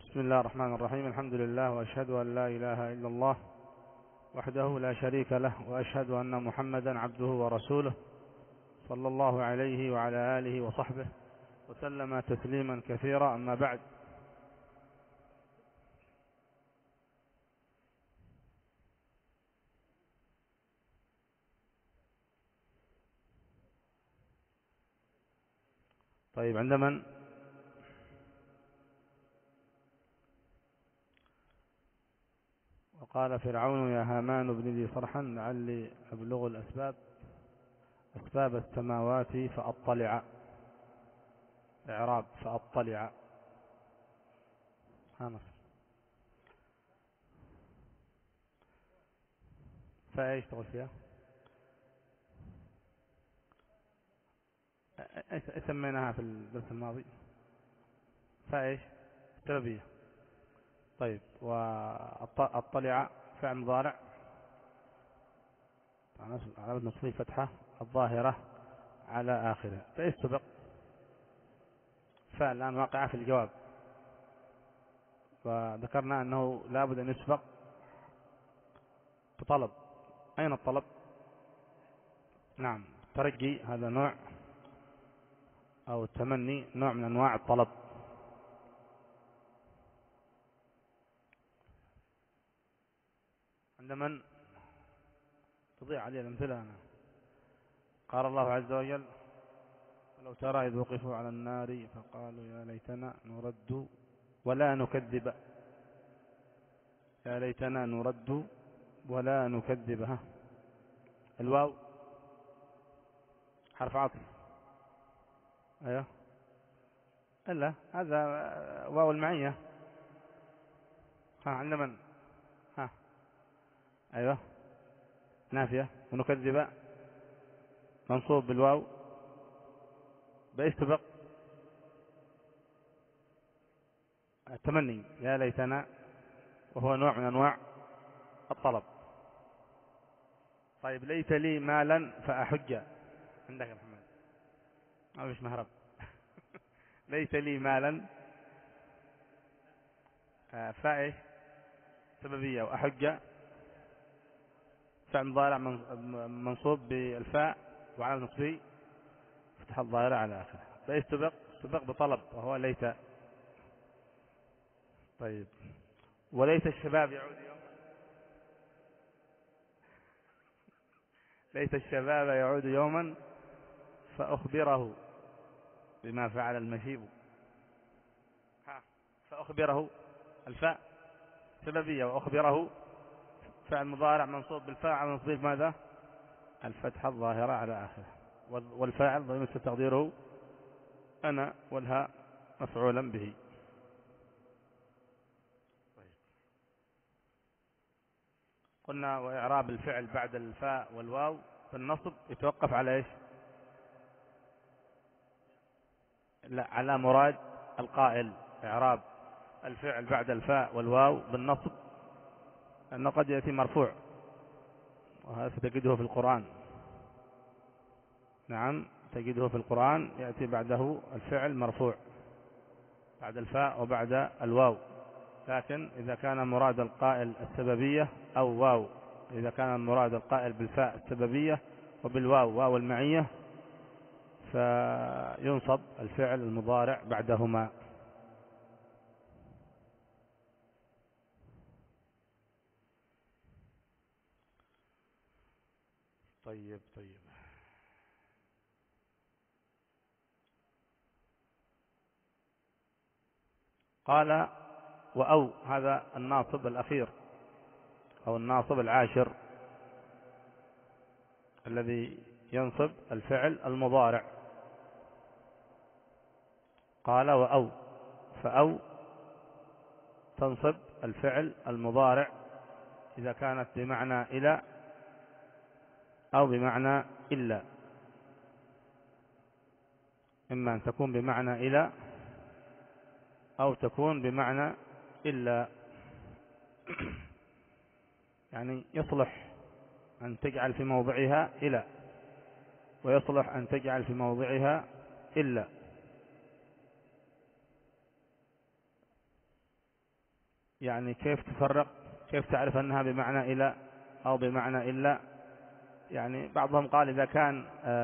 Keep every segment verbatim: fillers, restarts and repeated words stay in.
بسم الله الرحمن الرحيم. الحمد لله وأشهد أن لا إله إلا الله وحده لا شريك له، وأشهد أن محمدا عبده ورسوله صلى الله عليه وعلى آله وصحبه وسلم تسليما كثيرا. أما بعد، طيب عند من؟ وقال فرعون يا هامان ابن لي صرحا لعلي أبلغ الأسباب أسباب السماوات فأطلع. إعراب فأطلع. هانس فايش تقول فيها؟ ايش سميناها في الدرس الماضي؟ فايش؟ سببية. طيب، وأطلع فعل مضارع على نصب فتحة الظاهرة على آخره. فايش سبق؟ فعل الآن واقعة في الجواب، وذكرنا أنه لابد أن يسبق بطلب. أين الطلب؟ نعم، الترجي هذا نوع، أو التمني نوع من أنواع الطلب. عند من تضيع عليه الأمثلة أنا. قال الله عز وجل ولو ترى إذ وقفوا على النار فقالوا يا ليتنا نرد ولا نكذب. يا ليتنا نرد ولا نكذبها. الواو حرف عطف. ايوه، الا هذا واو المعية. ها عند من؟ ها ايوه نافية. ونكذب منصوب بالواو بايش سبق؟ التمني يا ليتنا، وهو نوع من انواع الطلب. طيب، ليت لي مالا فأحج. عندك يا محمد؟ ما فيش مهرب. ليت لي مالا فايش سببية، وأحج فعل مضارع منصوب بالفاء وعلى نصبه فتح الظاهرة على آخره. فايش سبق؟ سبق بطلب وهو ليت. طيب، وليت الشباب يعود يوما. ليت الشباب يعود يوما فأخبره بما فعل المشيب. ها فأخبره الفاء سببية، وأخبره فعل مضارع منصوب بالفاء على نصبه ماذا؟ الفتحة الظاهرة على آخره، والفاعل ضمير تقديره أنا، والهاء مفعولا به. قلنا وإعراب الفعل بعد الفاء والواو بالنصب يتوقف على إيش؟ لا، على مراد القائل. إعراب الفعل بعد الفاء والواو بالنصب أنه قد يأتي مرفوع، وهذا ستجده في القرآن. نعم، تجده في القرآن يأتي بعده الفعل مرفوع بعد الفاء وبعد الواو. لكن إذا كان مراد القائل السببية أو واو، إذا كان مراد القائل بالفاء السببية وبالواو واو المعية، فينصب الفعل المضارع بعدهما. طيب طيب قال وأو، هذا الناصب الأخير أو الناصب العاشر الذي ينصب الفعل المضارع. قال وأو، فأو تنصب الفعل المضارع إذا كانت بمعنى إلى أو بمعنى إلا. إما أن تكون بمعنى إلى أو تكون بمعنى إلا. يعني يصلح أن تجعل في موضعها إلى، ويصلح أن تجعل في موضعها إلا. يعني كيف تفرق، كيف تعرف أنها بمعنى إلى أو بمعنى إلا؟ يعني بعضهم قال إذا كان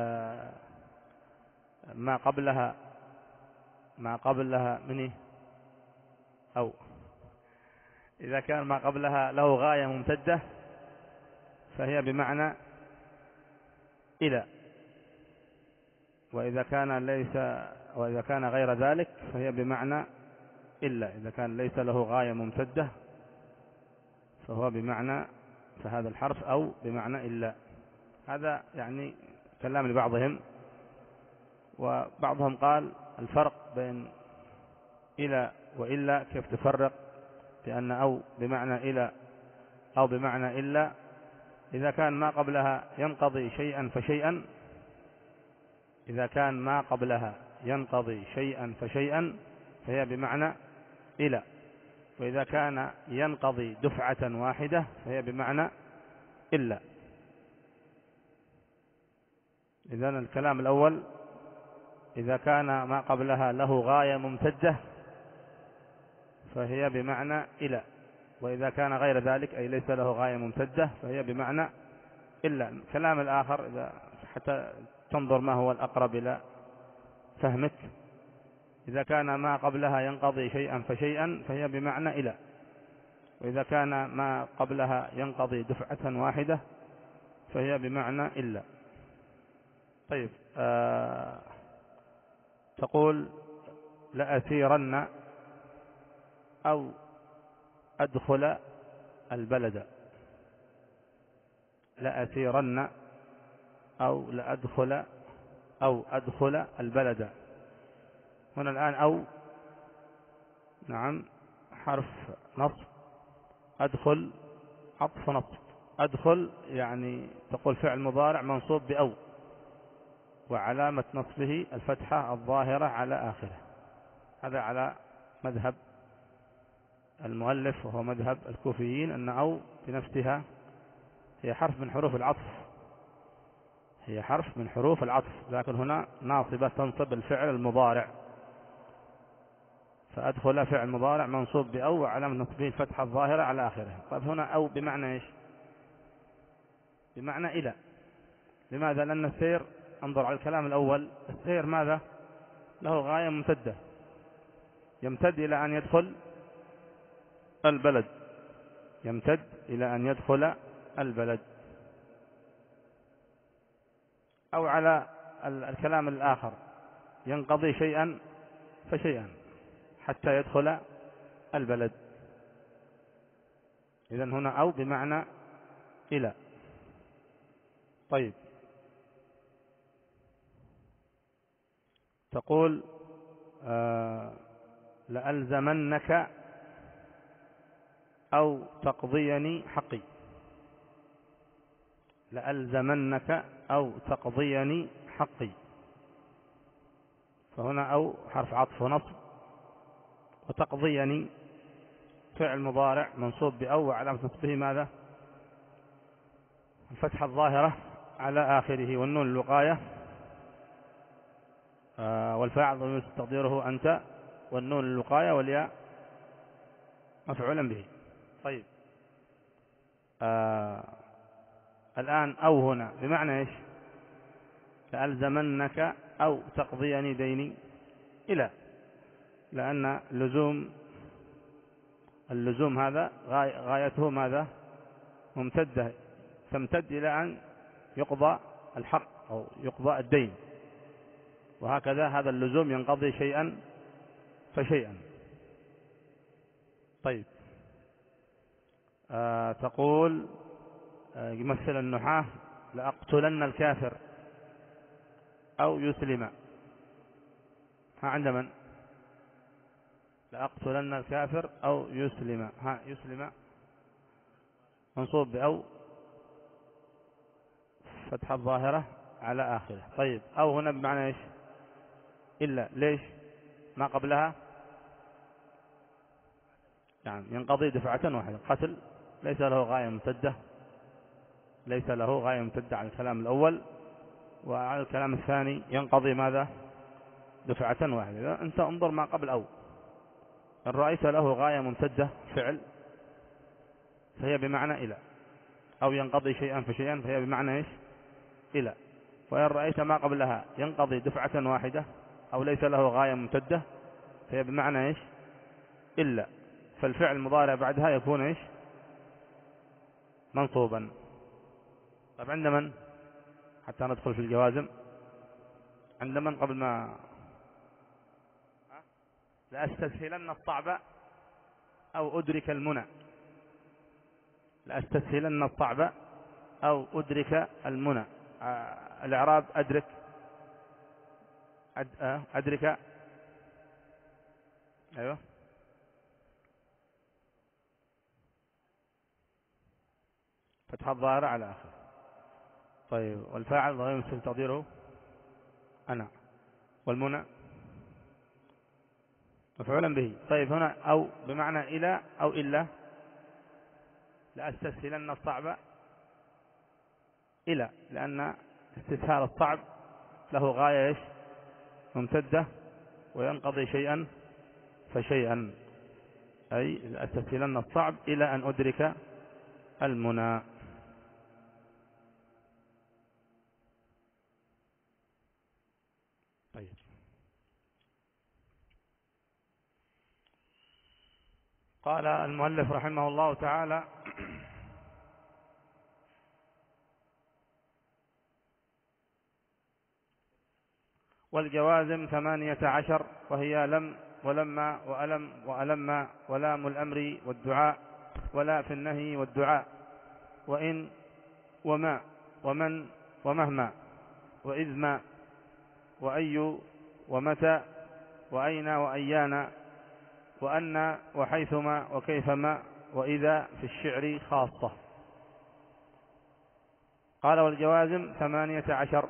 ما قبلها ما قبلها منه أو إذا كان ما قبلها له غاية ممتدة فهي بمعنى إلى، وإذا كان ليس وإذا كان غير ذلك فهي بمعنى إلا. إذا كان ليس له غاية ممتدة فهو بمعنى فهذا الحرف أو بمعنى إلا. هذا يعني كلام لبعضهم. وبعضهم قال الفرق بين إلى وإلا كيف تفرق، بأن أو بمعنى إلى أو بمعنى إلا إذا كان ما قبلها ينقضي شيئا فشيئا إذا كان ما قبلها ينقضي شيئا فشيئا فهي بمعنى إلى، وإذا كان ينقضي دفعة واحدة فهي بمعنى إلا. إذن الكلام الأول إذا كان ما قبلها له غاية ممتدة فهي بمعنى إلى، وإذا كان غير ذلك أي ليس له غاية ممتدة فهي بمعنى إلا. الكلام الآخر إذا حتى تنظر ما هو الأقرب إلى فهمك، إذا كان ما قبلها ينقضي شيئا فشيئا فهي بمعنى إلى، وإذا كان ما قبلها ينقضي دفعة واحدة فهي بمعنى إلا. طيب آه تقول لأسيرن أو أدخل البلد، لأسيرن أو لأدخل أو أدخل البلد. هنا الآن أو نعم حرف نصب، أدخل عطف نصب. أدخل يعني تقول فعل مضارع منصوب بأو، وعلامة نصبه الفتحة الظاهرة على آخره. هذا على مذهب المؤلف وهو مذهب الكوفيين، أن أو بنفسها هي حرف من حروف العطف، هي حرف من حروف العطف، لكن هنا ناصبة تنصب الفعل المضارع. فأدخل فعل مضارع منصوب بأو وعلامة نصبه الفتحة الظاهرة على آخره. طيب هنا أو بمعنى إيش؟ بمعنى إلى. لماذا؟ لأن السير، انظر على الكلام الأول، السير ماذا؟ له غاية ممتدة، يمتد إلى أن يدخل البلد، يمتد إلى أن يدخل البلد. أو على الكلام الآخر ينقضي شيئا فشيئا حتى يدخل البلد. إذن هنا أو بمعنى إلى. طيب تقول آه لألزمنك أو تقضيني حقي، لألزمنك أو تقضيني حقي. فهنا أو حرف عطف ونصب، وتقضيني فعل مضارع منصوب بأو وعلامة نصبه ماذا؟ الفتحة الظاهرة على آخره، والنون الوقاية آه والفاعل ضمير تقديره أنت، والنون الوقاية والياء مفعولا به. طيب آه الآن أو هنا بمعنى إيش؟ لألزمنك أو تقضيني ديني إلى، لأن اللزوم اللزوم هذا غايته ماذا؟ ممتدة، تمتد إلى أن يقضى الحق أو يقضى الدين، وهكذا هذا اللزوم ينقضي شيئا فشيئا. طيب آه تقول آه يمثل النحاة لأقتلن الكافر أو يسلم. ها عند من؟ لأقتلن الكافر أو يسلم. ها يسلم منصوب بأو فتحة الظاهرة على آخره. طيب أو هنا بمعنى إيش؟ إلا. ليش؟ ما قبلها يعني ينقضي دفعة واحدة. قتل ليس له غاية ممتدة، ليس له غاية ممتدة على الكلام الأول، وعلى الكلام الثاني ينقضي ماذا؟ دفعة واحدة. أنت انظر ما قبل أو، إن رأيت له غاية ممتدة فعل فهي بمعنى إلى، أو ينقضي شيئا فشيئا فهي بمعنى إيش؟ إلى. وإن رأيت ما قبلها ينقضي دفعة واحدة أو ليس له غاية ممتدة فهي بمعنى إيش؟ إلا. فالفعل المضارع بعدها يكون إيش؟ منصوبا. طيب عند من؟ حتى ندخل في الجوازم. عند من قبل ما لأستسهلن الصعب أو أدرك المنى. لأستسهلن الصعب أو أدرك المنى. الإعراب أدرك أد... أدرك أيوه فتح الظاهرة على آخر. طيب والفاعل ضمير مستتر تقديره أنا، والمنى مفعولا به. طيب هنا أو بمعنى إلى أو إلا. لأستسهلن الصعب إلى، لأن استسهال الصعب له غاية إيش؟ ممتدة، وينقضي شيئا فشيئا، أي لأستسهلن الصعب إلى أن أدرك المنى. طيب قال المؤلف رحمه الله تعالى: والجوازم ثمانية عشر، وهي لم ولما وألم وألم ولام الأمر والدعاء ولا في النهي والدعاء وإن وما ومن ومهما وإذ ما وأي ومتى وأين وأيان وأن وحيثما وكيفما وإذا في الشعر خاصة. قال: والجوازم ثمانية عشر.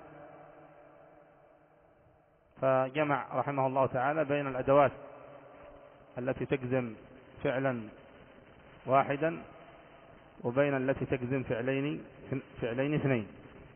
فجمع رحمه الله تعالى بين الأدوات التي تجزم فعلا واحدا وبين التي تجزم فعلين فعلين اثنين.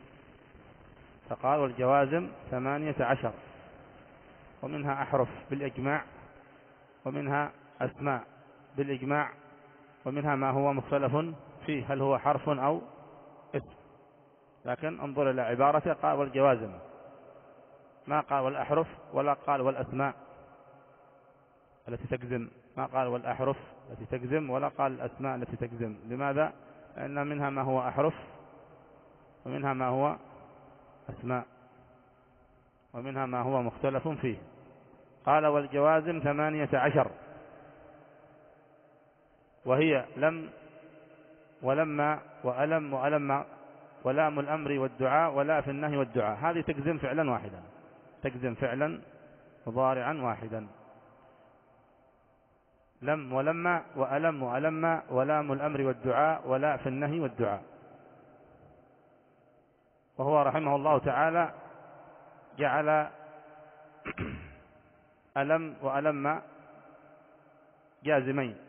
فقال: والجوازم ثمانية عشر، ومنها أحرف بالإجماع، ومنها أسماء بالإجماع، ومنها ما هو مختلف فيه هل هو حرف أو اسم. لكن انظر إلى عبارته، قال: والجوازم، ما قال والأحرف ولا قال والأسماء التي تجزم، ما قال والأحرف التي تجزم ولا قال الأسماء التي تجزم. لماذا؟ لأن منها ما هو أحرف، ومنها ما هو أسماء، ومنها ما هو مختلف فيه. قال: والجوازم ثمانية عشر، وهي لم ولما وألم وألم ولام الأمر والدعاء ولا في النهي والدعاء. هذه تجزم فعلا واحدا، تجزم فعلا مضارعا واحدا. لم ولما وألم وألم ولام الأمر والدعاء ولا في النهي والدعاء. وهو رحمه الله تعالى جعل ألم وألم جازمين،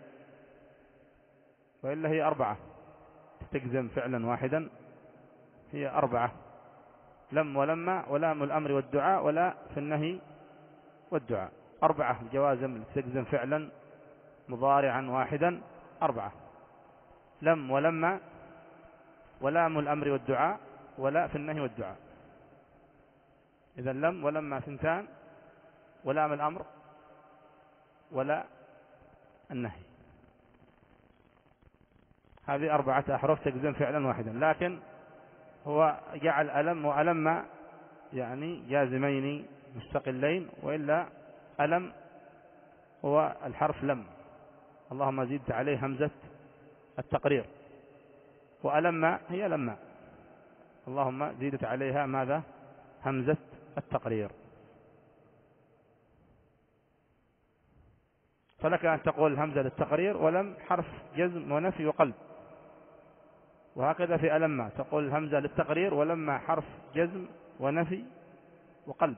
وإلا هي أربعة تجزم فعلا واحدا، هي أربعة: لم ولما ولام الأمر والدعاء ولا في النهي والدعاء. أربعة الجوازم تجزم فعلا مضارعا واحدا، أربعة: لم ولما ولام الأمر والدعاء ولا في النهي والدعاء. إذا لم ولما ثنتان، ولام الأمر ولا النهي. هذه أربعة أحرف تجزم فعلا واحدا. لكن هو جعل ألم وألم يعني جازمين مستقلين، وإلا ألم هو الحرف لم، اللهم زدت عليه همزة التقرير، وألم هي لما، اللهم زدت عليها ماذا؟ همزة التقرير. فلك أن تقول همزة للتقرير، ولم حرف جزم ونفي وقلب. وهكذا في ألم تقول همزة للتقرير، ولما حرف جزم ونفي وقلب.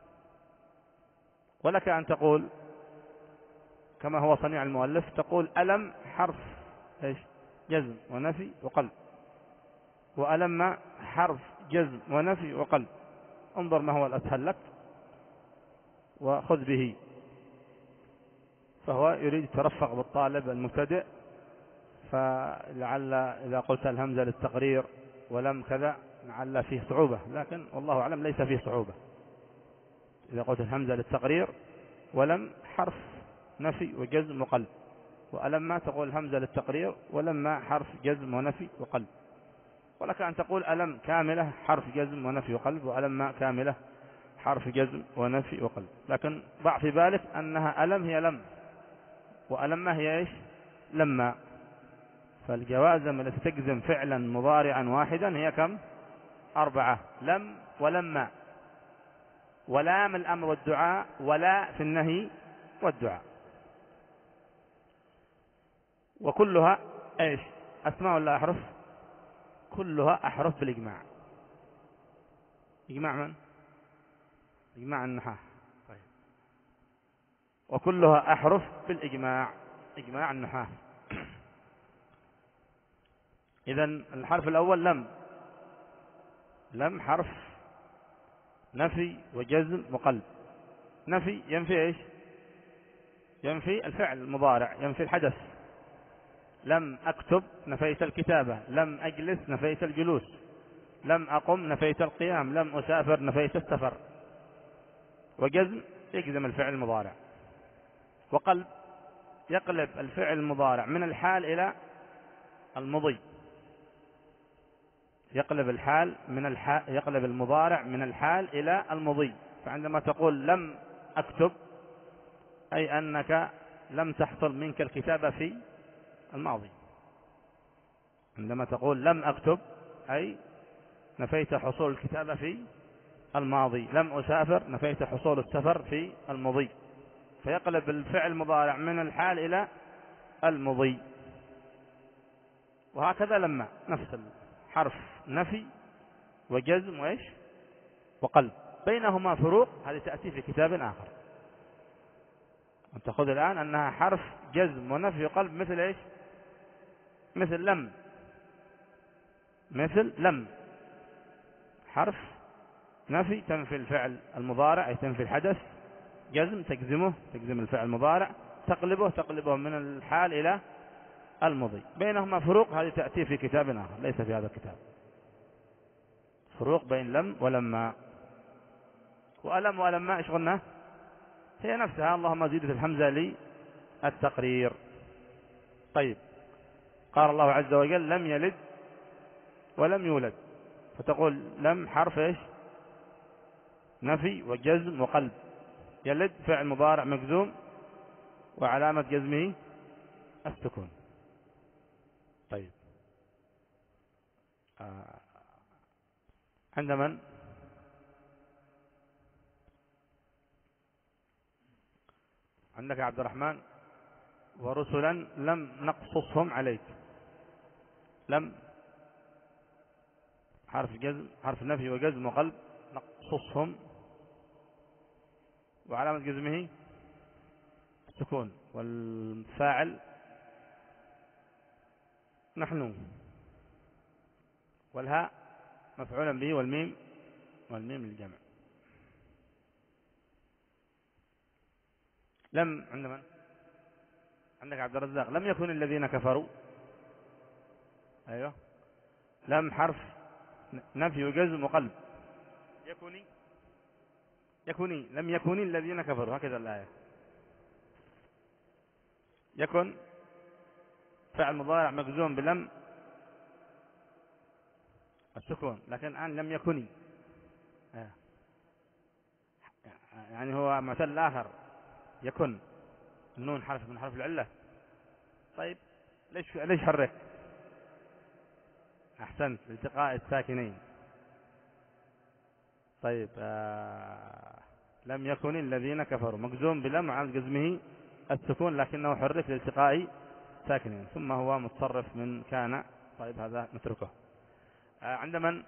ولك أن تقول كما هو صنيع المؤلف، تقول ألم حرف إيش؟ جزم ونفي وقلب، وألم حرف جزم ونفي وقلب. انظر ما هو الأسهل لك وخذ به. فهو يريد يترفق بالطالب المبتدئ، فلعل إذا قلت الهمزة للتقرير ولم كذا لعل فيه صعوبة، لكن والله أعلم ليس فيه صعوبة. إذا قلت الهمزة للتقرير ولم حرف نفي وجزم وقلب، وألما تقول الهمزة للتقرير ولما حرف جزم ونفي وقلب. ولك أن تقول ألم كاملة حرف جزم ونفي وقلب، وألما كاملة حرف جزم ونفي وقلب. لكن ضع في بالك أنها ألم هي لم، وألما هي إيش؟ لما. فالجوازم التي تجزم فعلا مضارعا واحدا هي كم؟ أربعة: لم ولما، ولام الأمر والدعاء، ولا في النهي والدعاء. وكلها إيش؟ أسماء ولا أحرف؟ كلها أحرف بالإجماع. إجماع من؟ إجماع النحاة. طيب. وكلها أحرف بالإجماع، إجماع النحاة. إذن الحرف الأول لم. لم حرف نفي وجزم وقلب. نفي ينفي إيش؟ ينفي الفعل المضارع، ينفي الحدث. لم أكتب نفيت الكتابة، لم أجلس نفيت الجلوس، لم أقم نفيت القيام، لم أسافر نفيت السفر. وجزم يجزم الفعل المضارع. وقلب يقلب الفعل المضارع من الحال إلى المضي، يقلب الحال من الحال يقلب المضارع من الحال إلى المضي. فعندما تقول لم أكتب أي أنك لم تحصل منك الكتابة في الماضي. عندما تقول لم أكتب أي نفيت حصول الكتابة في الماضي. لم أسافر نفيت حصول السفر في المضي. فيقلب الفعل المضارع من الحال إلى المضي. وهكذا لما نفس الحرف نفي وجزم وإيش وقلب، بينهما فروق هذه تأتي في كتاب آخر. أنت خذ الآن أنها حرف جزم ونفي وقلب مثل إيش؟ مثل لم. مثل لم حرف نفي تنفي الفعل المضارع أي تنفي الحدث، جزم تجزمه تجزم الفعل المضارع، تقلبه تقلبه من الحال إلى المضي. بينهما فروق هذه تأتي في كتاب آخر ليس في هذا الكتاب. فروق بين لم ولما. وألم ولما إيش قلنا؟ هي نفسها، اللهم زيد في الحمزة للتقرير. طيب، قال الله عز وجل لم يلد ولم يولد، فتقول لم حرف إيش؟ نفي وجزم وقلب. يلد فعل مضارع مجزوم وعلامة جزمه السكون. طيب، آه. عند من؟ عندك عبد الرحمن. ورسلا لم نقصصهم عليك. لم حرف جزم حرف نفي وجزم وقلب، نقصصهم وعلامة جزمه السكون، والفاعل نحن، والهاء مفعولا به، والميم والميم للجمع. لم عند من؟ عندك عبد الرزاق. لم يكن الذين كفروا. أيوه. لم حرف نفي وجزم وقلب. يكوني يكوني لم يكن الذين كفروا، هكذا الآية. يكن فعل مضارع مجزوم بلم السكون، لكن الآن لم يكن، يعني هو مثل آخر. يكن النون حرف من حرف العلة. طيب، ليش ليش حرك؟ أحسنت، التقاء الساكنين. طيب، آه لم يكن الذين كفروا مجزوم بلم على جزمه السكون، لكنه حرك لالتقاء ساكنين، ثم هو متصرف من كان. طيب، هذا نتركه. آه عند من؟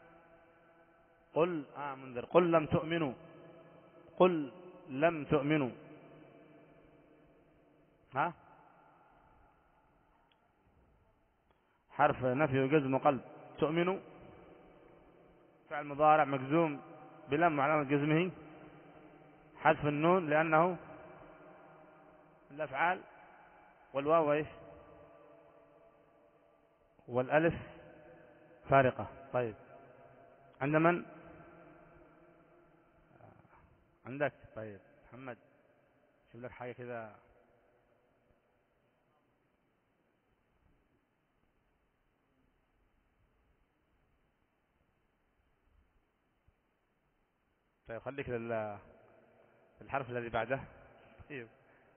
قل آه منذر. قل لم تؤمنوا. قل لم تؤمنوا. ها؟ حرف نفي وجزم وقلب. تؤمنوا فعل مضارع مجزوم بلم وعلامة جزمه حذف النون لأنه الأفعال والواو إيش؟ والألف فارقة. طيب عند من؟ عندك. طيب محمد شوف لك حاجة كذا. طيب خليك للحرف الذي بعده. طيب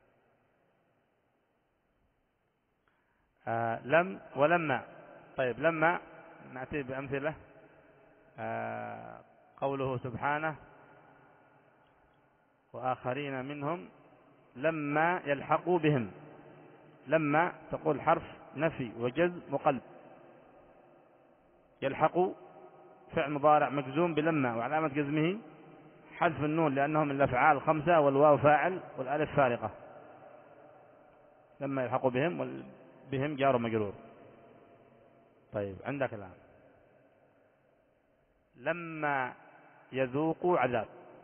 آه لم ولما. طيب لما نأتي بأمثلة. آه قوله سبحانه وآخرين منهم لما يلحقوا بهم. لما تقول حرف نفي وجزم وقلب. يلحقوا فعل مضارع مجزوم بلما وعلامة جزمه حذف النون لأنهم من الأفعال الخمسة والواو فاعل والألف فارقة. لما يلحقوا بهم بهم جار مجرور. طيب عندك الآن لما يذوقوا عذاب.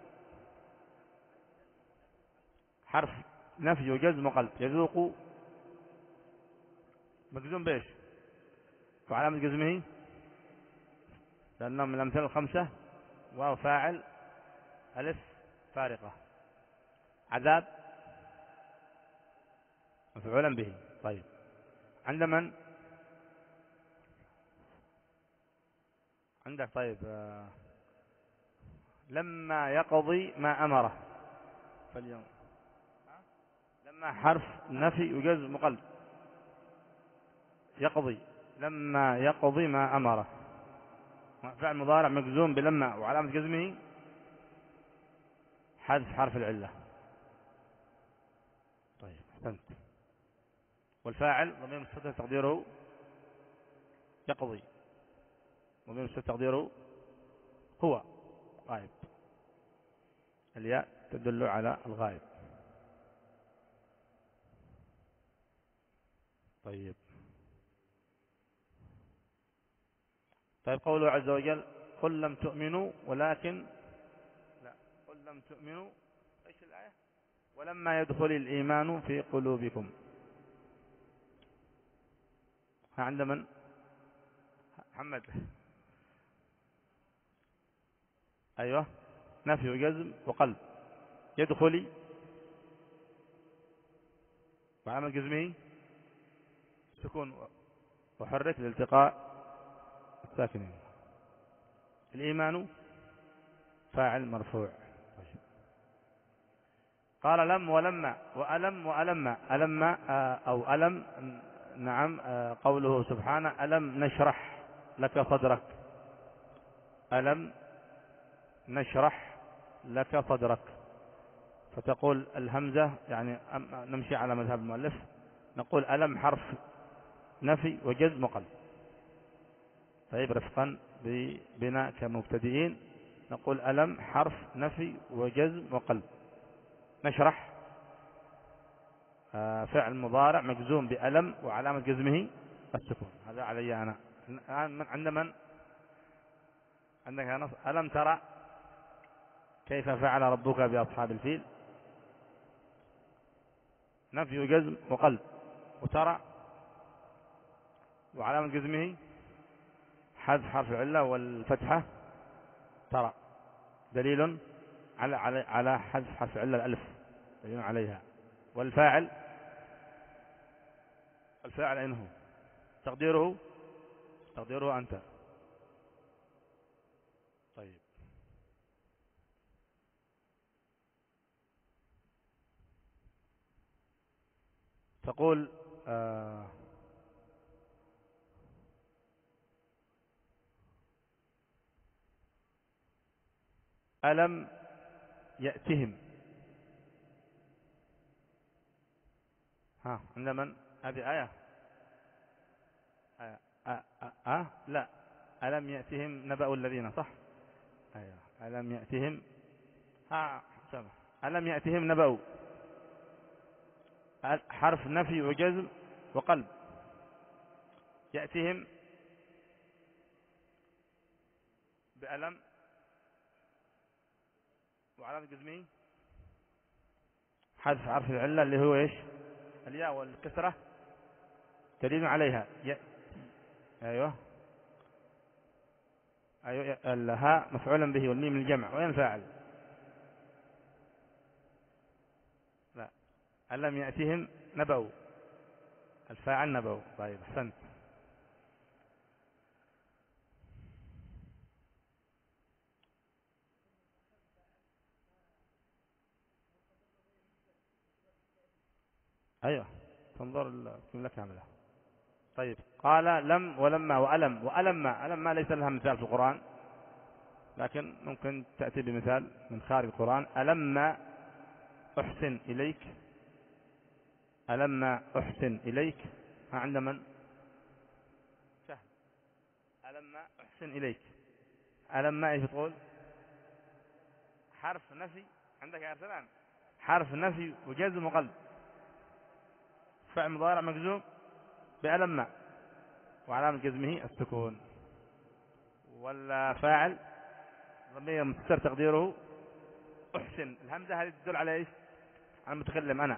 حرف نفي وجزم وقلب. يذوقوا مجزوم بإيش وعلامة جزمه لأنهم من الأمثلة الخمسة واو فاعل ألف فارقة. عذاب مفعولا به. طيب عند من؟ عندك. طيب آه لما يقضي ما أمره فاليوم. لما حرف نفي وجزم وقلب. يقضي لما يقضي ما أمره فعل مضارع مجزوم بلما وعلامة جزمه حذف حرف العلة. طيب أحسنت. والفاعل ضمير مستتر تقديره يقضي. ضمير مستتر تقديره هو غائب. الياء تدل على الغائب. طيب طيب قوله عز وجل قل لم تؤمنوا ولكن لا قل لم تؤمنوا. ايش الآية؟ ولما يدخل الإيمان في قلوبكم. ها عند من؟ محمد. أيوة نفي وجزم وقلب. يدخل وعمل جزمه سكون وحرك لالتقاء الساكنين. الإيمان فاعل مرفوع. قال لم ولما وألم وألم. ألم أو ألم. نعم قوله سبحانه ألم نشرح لك صدرك. ألم نشرح لك صدرك. فتقول الهمزة يعني نمشي على مذهب المؤلف نقول ألم حرف نفي وجزم وقلب. طيب رفقا بنا كمبتدئين نقول ألم حرف نفي وجزم وقلب. نشرح فعل مضارع مجزوم بألم وعلامة جزمه السكون. هذا علي أنا. عند من؟ عندك نص. ألم ترى كيف فعل ربك بأصحاب الفيل. نفي وجزم وقلب. وترى وعلامة جزمه حذف حرف العلة والفتحة ترى دليل على على على حذف حرف العلة الألف دليل عليها. والفاعل الفاعل أين هو؟ تقديره تقديره أنت. طيب تقول آه ألم يأتهم. ها عند من؟ هذه آية. آية. آه. آه. آه. لا ألم يأتهم نبأ الذين صح. أيوة. ألم يأتهم ها سمع. ألم يأتهم نبأ حرف نفي وجزم وقلب. يأتهم بألم وعلامة جزمه حذف حرف العلة اللي هو إيش الياء والكسرة دليل عليها. ي... أيوه أيوه الهاء مفعولا به والميم الجمع. وين الفاعل؟ لا، ألم يأتهم نبأ، الفاعل نبأ. طيب أحسنت. أيوه تنظر الجملة كاملة. طيب قال لم ولما وألم. وألم ألم ما ليس لها مثال في القرآن، لكن ممكن تأتي بمثال من خارج القرآن. ألم أحسن إليك، ألم أحسن إليك. ها عند من؟ سهل. ألم أحسن إليك. ألم إيش تقول؟ حرف نفي عندك يا سلام، حرف نفي وجزم وقلب، فعل مضارع مجزوم بألم وعلامة جزمه السكون، ولا فاعل ضمير مستتر تقديره أحسن. الهمزة هذه تدل على إيش؟ على المتكلم أنا.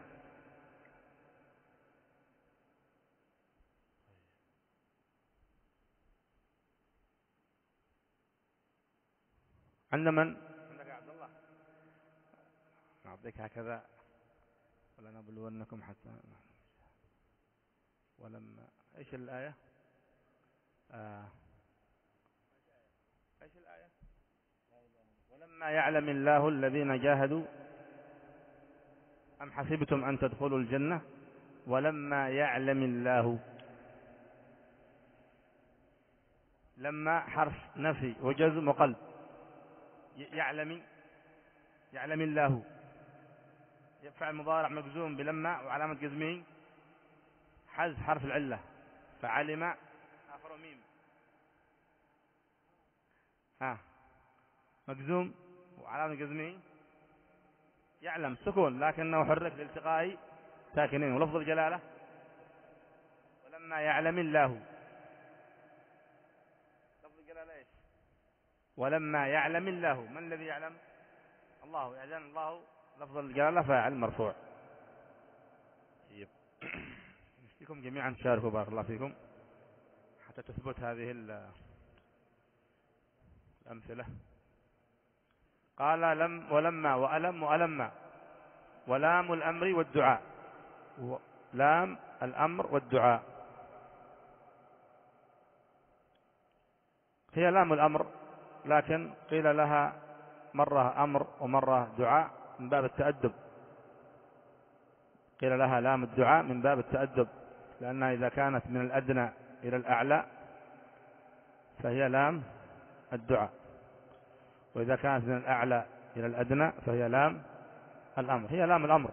عند من؟ عندك يا عبد الله. نعطيك هكذا ولنبلونكم حتى. ولما ايش الآية؟ آه. ايش الآية؟ ولما يعلم الله الذين جاهدوا أم حسبتم أن تدخلوا الجنة ولما يعلم الله. لما حرف نفي وجزم وقلب. يعلم، يعلم الله فعل مضارع مجزوم بلما وعلامة جزمه حذف حرف العلة. فعلم آخر ميم، ها مجزوم وعلامة جزمه يعلم سكون، لكنه حرك لالتقاء ساكنين. ولفظ الجلالة ولما يعلم الله. لفظ الجلالة ايش؟ ولما يعلم الله. من الذي يعلم؟ الله. إذن الله لفظ الجلالة فاعل مرفوع. طيب نشتكم جميعا تشاركوا بارك الله فيكم حتى تثبت هذه الأمثلة. قال لم ولما وألم وألم. ولام الأمر والدعاء. لام الأمر والدعاء هي لام الأمر، لكن قيل لها مرة أمر ومرة دعاء من باب التأدب. قيل لها لام الدعاء من باب التأدب، لأنها إذا كانت من الأدنى إلى الأعلى فهي لام الدعاء، وإذا كانت من الأعلى إلى الأدنى فهي لام الأمر. هي لام الأمر،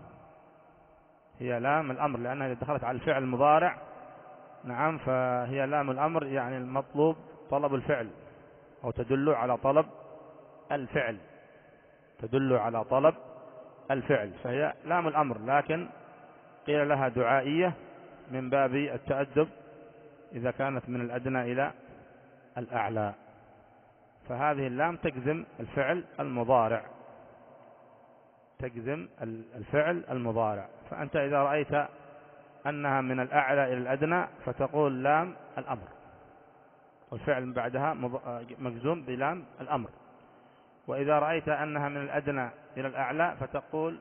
هي لام الأمر، لأنها إذا دخلت على الفعل المضارع نعم فهي لام الأمر، يعني المطلوب طلب الفعل، أو تدل على طلب الفعل، تدل على طلب الفعل، فهي لام الأمر. لكن قيل لها دعائية من باب التأدب إذا كانت من الأدنى إلى الأعلى. فهذه اللام تجزم الفعل المضارع، تجزم الفعل المضارع. فأنت إذا رأيت أنها من الأعلى إلى الأدنى فتقول لام الأمر، والفعل من بعدها مجزوم بلام الأمر. وإذا رأيت أنها من الأدنى إلى الأعلى فتقول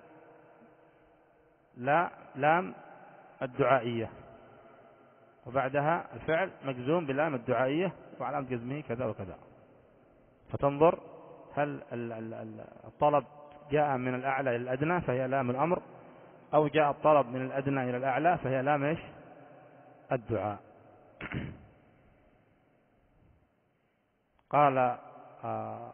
لا لام الدعائية، وبعدها الفعل مجزوم بلام الدعائية وعلامة جزمه كذا وكذا. فتنظر هل الطلب جاء من الأعلى إلى الأدنى فهي لام الأمر، أو جاء الطلب من الأدنى إلى الأعلى فهي لام إيش؟ الدعاء. قال آه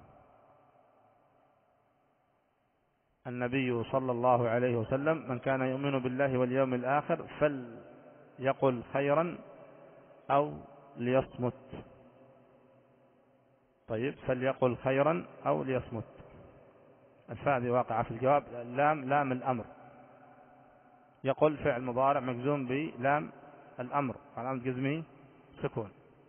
النبي صلى الله عليه وسلم: من كان يؤمن بالله واليوم الآخر فليقل خيرا أو ليصمت. طيب فليقل خيرا أو ليصمت، الفاء ذي واقعة في الجواب. لام لام الأمر، يقول فعل مضارع مجزوم بلام الأمر علامة جزمه سكون،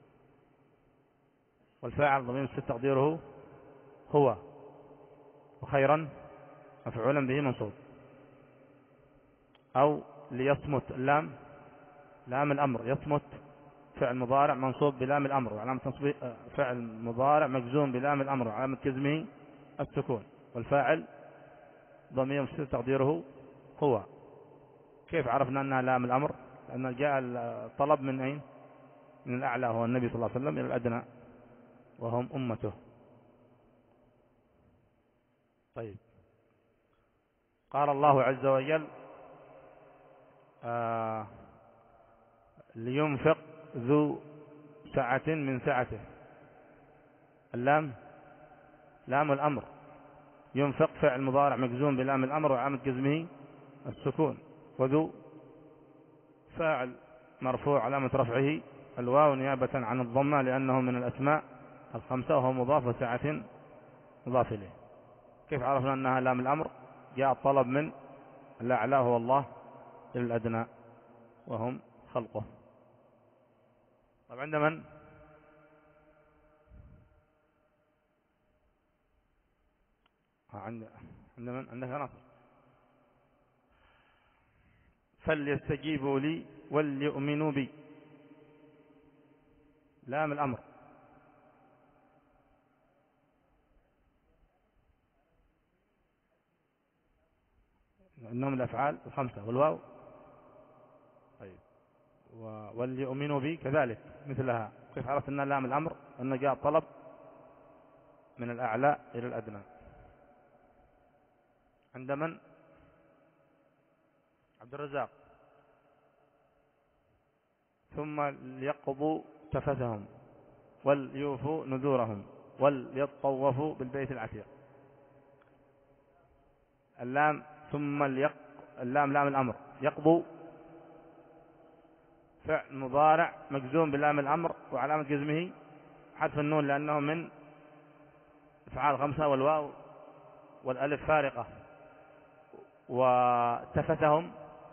والفاعل ضمير مستتر تقديره هو، وخيرا مفعولا به منصوب. أو ليصمت اللام لام الأمر، يصمت فعل مضارع منصوب بلام الأمر وعلامة تصبيح فعل مضارع مجزوم بلام الأمر وعلامة جزمه السكون، والفاعل ضمير مستتر تقديره هو. كيف عرفنا أنها لام الأمر؟ لأن جاء الطلب من أين؟ من الأعلى هو النبي صلى الله عليه وسلم إلى الأدنى وهم أمته. طيب، قال الله عز وجل آه لينفق ذو سعة من سعته، اللام لام الأمر، ينفق فعل مضارع مجزوم بلام الأمر وعلامة جزمه السكون، وذو فاعل مرفوع علامة رفعه الواو نيابة عن الضمة لأنه من الأسماء الخمسة وهو مضاف وسعة مضاف إليه. كيف عرفنا أنها لام الأمر؟ جاء الطلب من الأعلى هو الله إلى الأدنى وهم خلقه. طب عند من؟ عند عند من؟ عندك ناصر. فليستجيبوا لي وليؤمنوا بي، لام الأمر، إنهم الأفعال الخمسة والواو. طيب، وليؤمنوا بي كذلك مثلها. كيف عرفت أنها لام الأمر؟ أن جاء طلب من الأعلى إلى الأدنى. عند من؟ عبد الرزاق. ثم ليقضوا تفثهم وليوفوا نذورهم وليطوفوا بالبيت العتيق. اللام ثم ليق اللام لام الأمر، يقضوا فعل مضارع مجزوم بلام الأمر وعلامة جزمه حذف النون لأنه من أفعال خمسة والواو والألف فارقة. وتفتهم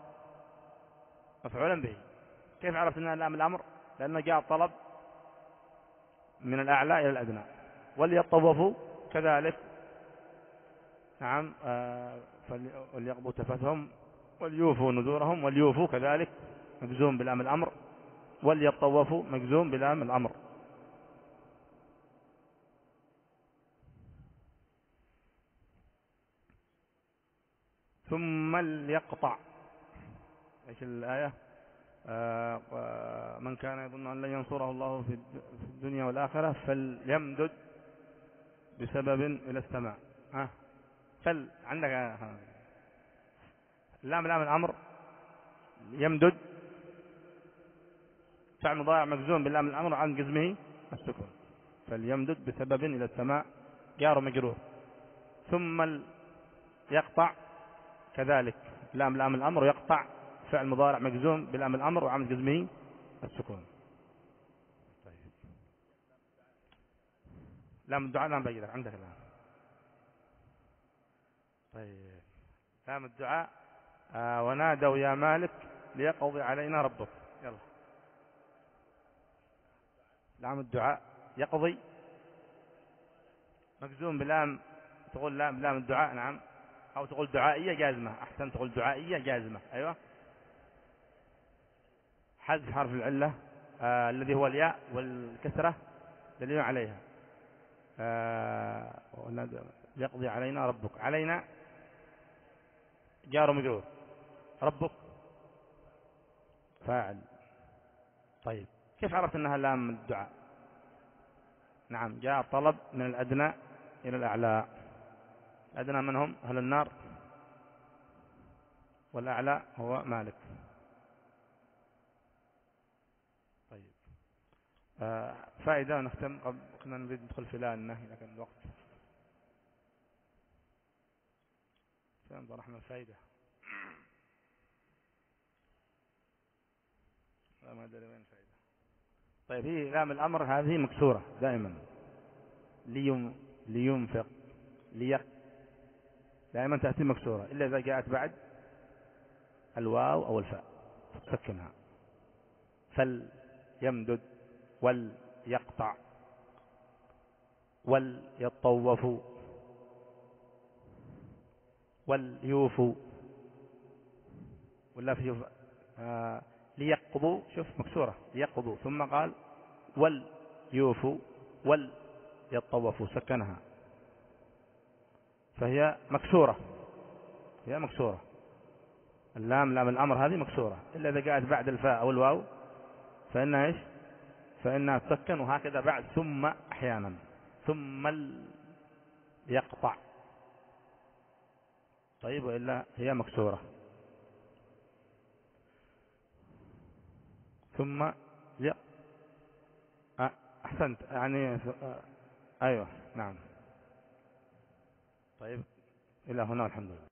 مفعولا به. كيف عرفت أنها لام الأمر؟ لأنه جاء الطلب من الأعلى إلى الأدنى. وليطوفوا كذلك، نعم، آه وليقضوا تفتهم وليوفوا نذورهم، وليوفوا كذلك مجزوم بلام الأمر، وليطوفوا مجزوم بلام الأمر. ثم ليقطع، ايش الآية؟ آه من كان يظن أن لن ينصره الله في الدنيا والآخرة فليمدد بسبب إلى السماء. ها فل عندك ها. لام لام الأمر، يمدد فعل مضارع مجزوم باللام الأمر عن جزمه السكون، فليمدد بسبب إلى السماء جار مجرور. ثم يقطع كذلك، لام لام الأمر يقطع فعل مضارع مجزوم باللام الأمر وعن جزمه السكون. طيب، لام الدعاء لام بيدك عندك الآن. طيب، لام الدعاء آه ونادوا يا مالك ليقضي علينا ربك. يلا، لام الدعاء يقضي مجزوم بلام، تقول لام لام الدعاء، نعم، أو تقول دعائية جازمة، أحسن تقول دعائية جازمة. أيوة، حذف حرف العلة آه الذي هو الياء والكسرة دليل عليها. آه يقضي علينا ربك، علينا جار مجرور، ربك فاعل. طيب، كيف عرفت أنها لام الدعاء؟ نعم، جاء طلب من الأدنى إلى الأعلى. الأدنى من هم؟ أهل النار، والأعلى هو مالك. طيب، آه فائدة ونختم. قبل كنا نريد ندخل في لا النهي لكن الوقت سنظر احنا الفائدة لا ما أدري وين الفائدة. طيب، هي لام الأمر هذه مكسورة دائما، ليم لينفق ليق دائما تأتي مكسورة إلا إذا جاءت بعد الواو أو الفاء تسكنها. فليمدد وليقطع وليطوفوا وليوفوا ولا في آه ليقضوا، شوف مكسورة ليقضوا، ثم قال وليوفوا وليطوفوا سكنها، فهي مكسورة، هي مكسورة. اللام لام الأمر هذه مكسورة، إلا إذا قاعد بعد الفاء أو الواو فإنها إيش؟ فإنها تسكن. وهكذا بعد ثم أحيانا، ثم يقطع. طيب، وإلا هي مكسورة. ثم ي... أحسنت يعني. أيوه نعم. طيب، إلى هنا والحمد لله.